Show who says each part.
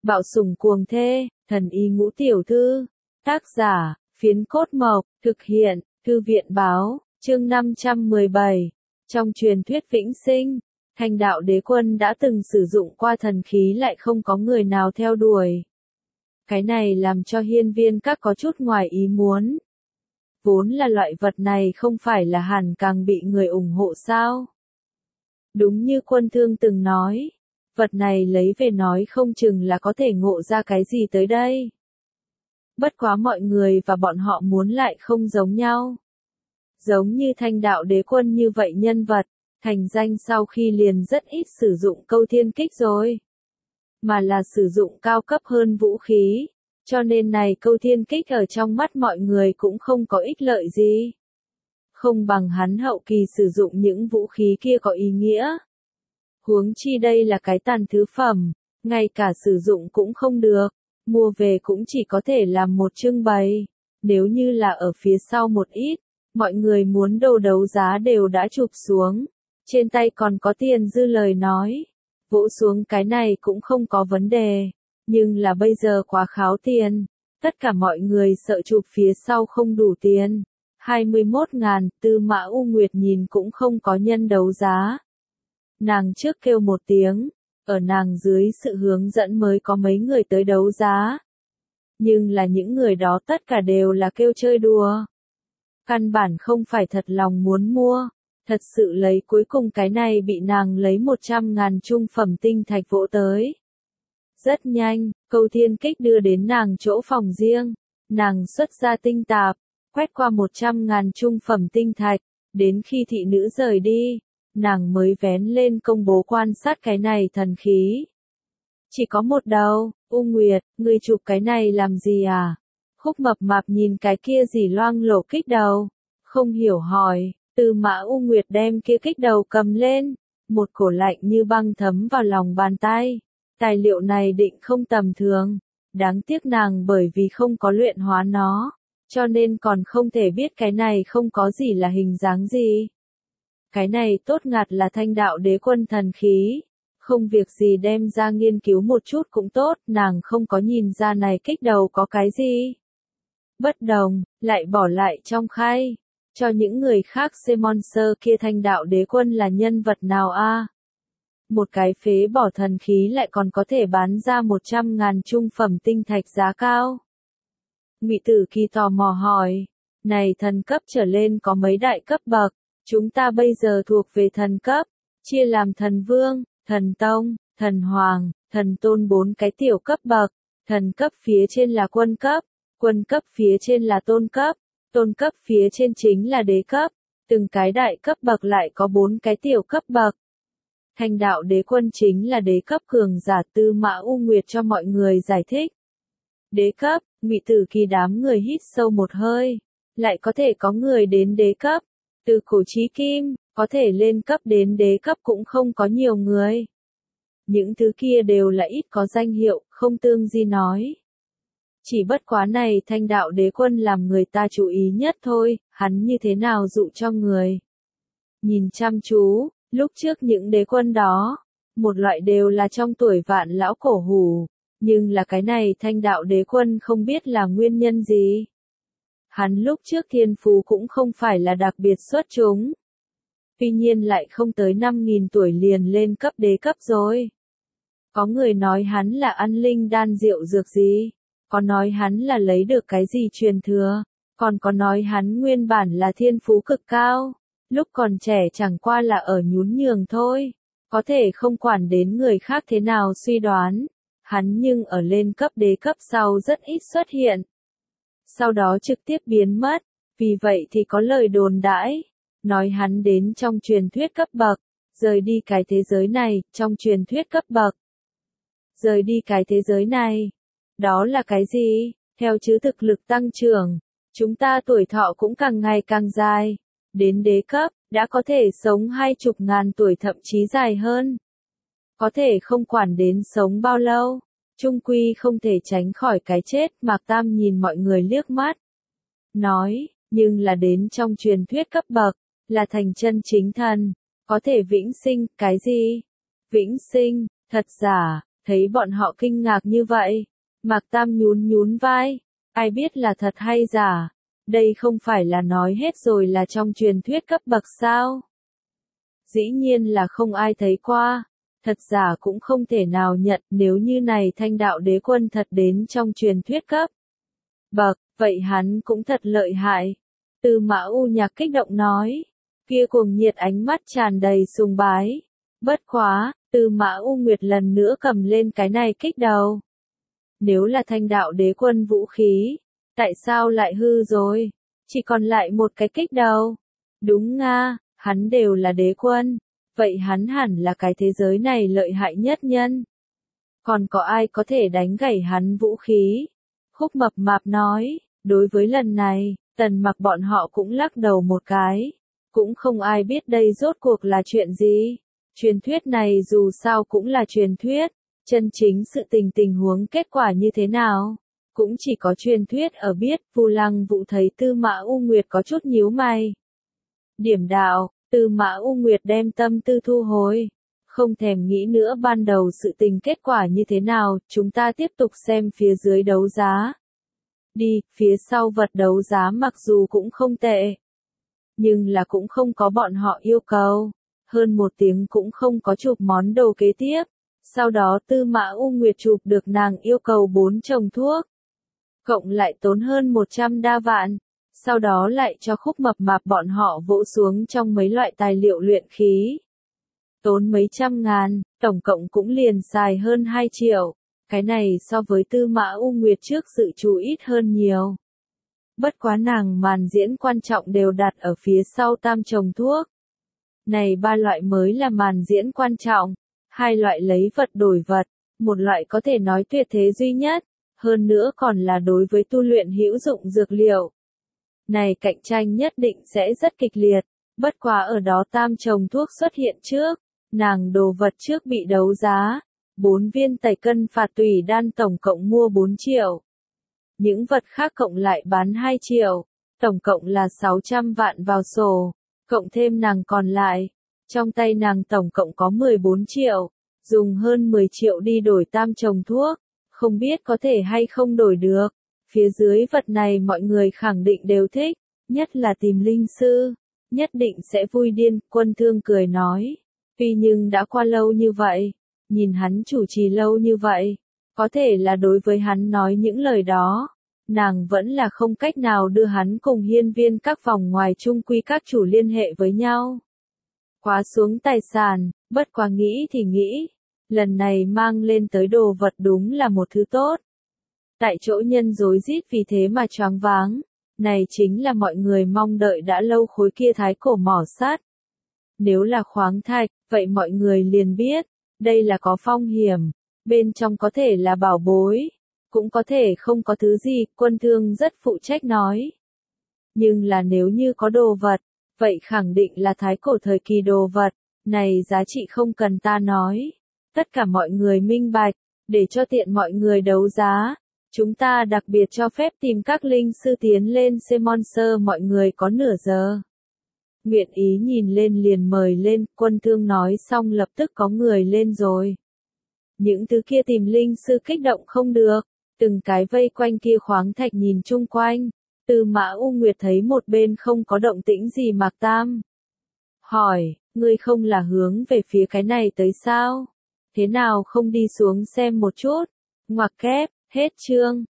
Speaker 1: Bạo sủng cuồng thê, thần y ngũ tiểu thư. Tác giả, Phiến Cốt Mộc, thực hiện, Thư viện báo, chương 517. Trong truyền thuyết vĩnh sinh, Thanh đạo đế quân đã từng sử dụng qua thần khí lại không có người nào theo đuổi. Cái này làm cho hiên viên các có chút ngoài ý muốn. Vốn là loại vật này không phải là hẳn càng bị người ủng hộ sao? Đúng như Quân Thương từng nói, vật này lấy về nói không chừng là có thể ngộ ra cái gì tới đây. Bất quá mọi người và bọn họ muốn lại không giống nhau. Giống như Thanh đạo đế quân như vậy nhân vật, thành danh sau khi liền rất ít sử dụng câu thiên kích rồi. Mà là sử dụng cao cấp hơn vũ khí, cho nên này câu thiên kích ở trong mắt mọi người cũng không có ích lợi gì. Không bằng hắn hậu kỳ sử dụng những vũ khí kia có ý nghĩa. Huống chi đây là cái tàn thứ phẩm, ngay cả sử dụng cũng không được, mua về cũng chỉ có thể làm một trưng bày. Nếu như là ở phía sau một ít, mọi người muốn đồ đấu giá đều đã chụp xuống, trên tay còn có tiền dư lời nói. Vỗ xuống cái này cũng không có vấn đề, nhưng là bây giờ quá kháo tiền, tất cả mọi người sợ chụp phía sau không đủ tiền. 21.000, Tư Mã U Nguyệt nhìn cũng không có nhân đấu giá. Nàng trước kêu một tiếng, ở nàng dưới sự hướng dẫn mới có mấy người tới đấu giá. Nhưng là những người đó tất cả đều là kêu chơi đùa. Căn bản không phải thật lòng muốn mua, thật sự lấy cuối cùng cái này bị nàng lấy 100.000 trung phẩm tinh thạch vỗ tới. Rất nhanh, câu thiên kích đưa đến nàng chỗ phòng riêng, nàng xuất ra tinh tạp, quét qua 100.000 trung phẩm tinh thạch, đến khi thị nữ rời đi, nàng mới vén lên công bố quan sát cái này thần khí. Chỉ có một đầu, U Nguyệt, ngươi chụp cái này làm gì à? Khúc Mập Mạp nhìn cái kia gì loang lổ kích đầu, không hiểu hỏi. Tư Mã U Nguyệt đem kia kích đầu cầm lên, một cổ lạnh như băng thấm vào lòng bàn tay. Tài liệu này định không tầm thường, đáng tiếc nàng bởi vì không có luyện hóa nó, cho nên còn không thể biết cái này không có gì là hình dáng gì. Cái này tốt ngạt là Thanh đạo đế quân thần khí, không việc gì đem ra nghiên cứu một chút cũng tốt, nàng không có nhìn ra này kích đầu có cái gì. Bất đồng, lại bỏ lại trong khay. Cho những người khác xem monster kia Thanh đạo đế quân là nhân vật nào a? Một cái phế bỏ thần khí lại còn có thể bán ra 100.000 trung phẩm tinh thạch giá cao. Ngụy Tử Kỳ tò mò hỏi, này thần cấp trở lên có mấy đại cấp bậc, chúng ta bây giờ thuộc về thần cấp, chia làm thần vương, thần tông, thần hoàng, thần tôn 4 cái tiểu cấp bậc, thần cấp phía trên là quân cấp phía trên là tôn cấp phía trên chính là đế cấp, từng cái đại cấp bậc lại có 4 cái tiểu cấp bậc. Thanh đạo đế quân chính là đế cấp cường giả. Tư Mã U Nguyệt cho mọi người giải thích. Đế cấp, Ngụy Tử Kỳ đám người hít sâu một hơi, lại có thể có người đến đế cấp, từ cổ chí kim, có thể lên cấp đến đế cấp cũng không có nhiều người. Những thứ kia đều là ít có danh hiệu, không tương di nói. Chỉ bất quá này Thanh đạo đế quân làm người ta chú ý nhất thôi, hắn như thế nào dụ cho người. Nhìn chăm chú, lúc trước những đế quân đó, một loại đều là trong tuổi vạn lão cổ hủ, nhưng là cái này Thanh đạo đế quân không biết là nguyên nhân gì. Hắn lúc trước thiên phú cũng không phải là đặc biệt xuất chúng. Tuy nhiên lại không tới 5.000 tuổi liền lên cấp đế cấp rồi. Có người nói hắn là ăn linh đan rượu dược gì. Có nói hắn là lấy được cái gì truyền thừa, còn có nói hắn nguyên bản là thiên phú cực cao, lúc còn trẻ chẳng qua là ở nhún nhường thôi, có thể không quản đến người khác thế nào suy đoán, hắn nhưng ở lên cấp đế cấp sau rất ít xuất hiện. Sau đó trực tiếp biến mất, vì vậy thì có lời đồn đãi, nói hắn đến trong truyền thuyết cấp bậc, rời đi cái thế giới này, trong truyền thuyết cấp bậc. Rời đi cái thế giới này. Đó là cái gì? Theo chứ thực lực tăng trưởng, chúng ta tuổi thọ cũng càng ngày càng dài. Đến đế cấp, đã có thể sống 20.000 tuổi thậm chí dài hơn. Có thể không quản đến sống bao lâu, chung quy không thể tránh khỏi cái chết. Mạc Tam nhìn mọi người liếc mắt. Nói, nhưng là đến trong truyền thuyết cấp bậc, là thành chân chính thần, có thể vĩnh sinh, cái gì? Vĩnh sinh, thật giả, Thấy bọn họ kinh ngạc như vậy, Mạc Tam nhún nhún vai, ai biết là thật hay giả, đây không phải là nói hết rồi là trong truyền thuyết cấp bậc sao? Dĩ nhiên là không ai thấy qua, thật giả cũng không thể nào nhận, nếu như này Thanh Đạo Đế Quân thật đến trong truyền thuyết cấp bậc, vậy hắn cũng thật lợi hại. Tư Mã U Nhạc kích động nói, kia cuồng nhiệt ánh mắt tràn đầy sùng bái. Bất quá, Tư Mã U Nguyệt lần nữa cầm lên cái này kích đầu. Nếu là Thanh Đạo Đế Quân vũ khí, tại sao lại hư rồi? Chỉ còn lại một cái kích đầu. Đúng nga, hắn đều là đế quân, vậy hắn hẳn là cái thế giới này lợi hại nhất nhân. Còn có ai có thể đánh gãy hắn vũ khí? Khúc Mập Mạp nói, đối với lần này, Tần Mặc bọn họ cũng lắc đầu một cái. Cũng không ai biết đây rốt cuộc là chuyện gì. Truyền thuyết này dù sao cũng là truyền thuyết, chân chính sự tình huống kết quả như thế nào, cũng chỉ có truyền thuyết ở biết. Vu Lăng Vũ thấy Tư Mã U Nguyệt có chút nhíu mày. Điểm đạo, Tư Mã U Nguyệt đem tâm tư thu hồi, không thèm nghĩ nữa ban đầu sự tình kết quả như thế nào, chúng ta tiếp tục xem phía dưới đấu giá. Đi, phía sau vật đấu giá mặc dù cũng không tệ, nhưng là cũng không có bọn họ yêu cầu. Hơn một tiếng cũng không có chụp món đồ kế tiếp. Sau đó Tư Mã U Nguyệt chụp được nàng yêu cầu 4 chồng thuốc. Cộng lại tốn hơn 100 đa vạn. Sau đó lại cho Khúc Mập Mạp bọn họ vỗ xuống trong mấy loại tài liệu luyện khí. Tốn mấy trăm ngàn, tổng cộng cũng liền xài hơn 2 triệu. Cái này so với Tư Mã U Nguyệt trước dự trù ít hơn nhiều. Bất quá nàng màn diễn quan trọng đều đặt ở phía sau tam chồng thuốc. Này 3 loại mới là màn diễn quan trọng, 2 loại lấy vật đổi vật, một loại có thể nói tuyệt thế duy nhất, hơn nữa còn là đối với tu luyện hữu dụng dược liệu. Này cạnh tranh nhất định sẽ rất kịch liệt, bất quá ở đó tam chồng thuốc xuất hiện trước, nàng đồ vật trước bị đấu giá, 4 viên tẩy cân phạt tùy đan tổng cộng mua 4 triệu. Những vật khác cộng lại bán 2 triệu, tổng cộng là 600 vạn vào sổ. Cộng thêm nàng còn lại, trong tay nàng tổng cộng có 14 triệu, dùng hơn 10 triệu đi đổi tam chồng thuốc, không biết có thể hay không đổi được. Phía dưới vật này mọi người khẳng định đều thích, nhất là tìm linh sư, nhất định sẽ vui điên. Quân Thương cười nói, tuy nhưng đã qua lâu như vậy, nhìn hắn chủ trì lâu như vậy, có thể là đối với hắn nói những lời đó. Nàng vẫn là không cách nào đưa hắn cùng hiên viên các vòng ngoài chung quy các chủ liên hệ với nhau. Quá xuống tài sản, bất quá nghĩ thì nghĩ, lần này mang lên tới đồ vật đúng là một thứ tốt. Tại chỗ nhân rối rít vì thế mà choáng váng, này chính là mọi người mong đợi đã lâu khối kia thái cổ mỏ sắt. Nếu là khoáng thạch, vậy mọi người liền biết, đây là có phong hiểm, bên trong có thể là bảo bối. Cũng có thể không có thứ gì, Quân Thương rất phụ trách nói. Nhưng là nếu như có đồ vật, vậy khẳng định là thái cổ thời kỳ đồ vật, này giá trị không cần ta nói. Tất cả mọi người minh bạch, để cho tiện mọi người đấu giá. Chúng ta đặc biệt cho phép tìm các linh sư tiến lên Semonser mọi người có nửa giờ. Nguyện ý nhìn lên liền mời lên, Quân Thương nói xong lập tức có người lên rồi. Những thứ kia tìm linh sư kích động không được. Từng cái vây quanh kia khoáng thạch nhìn chung quanh, Tư Mã U Nguyệt thấy một bên không có động tĩnh gì Mạc Tam. Hỏi, ngươi không là hướng về phía cái này tới sao? Thế nào không đi xuống xem một chút? Ngoặc kép, hết chương.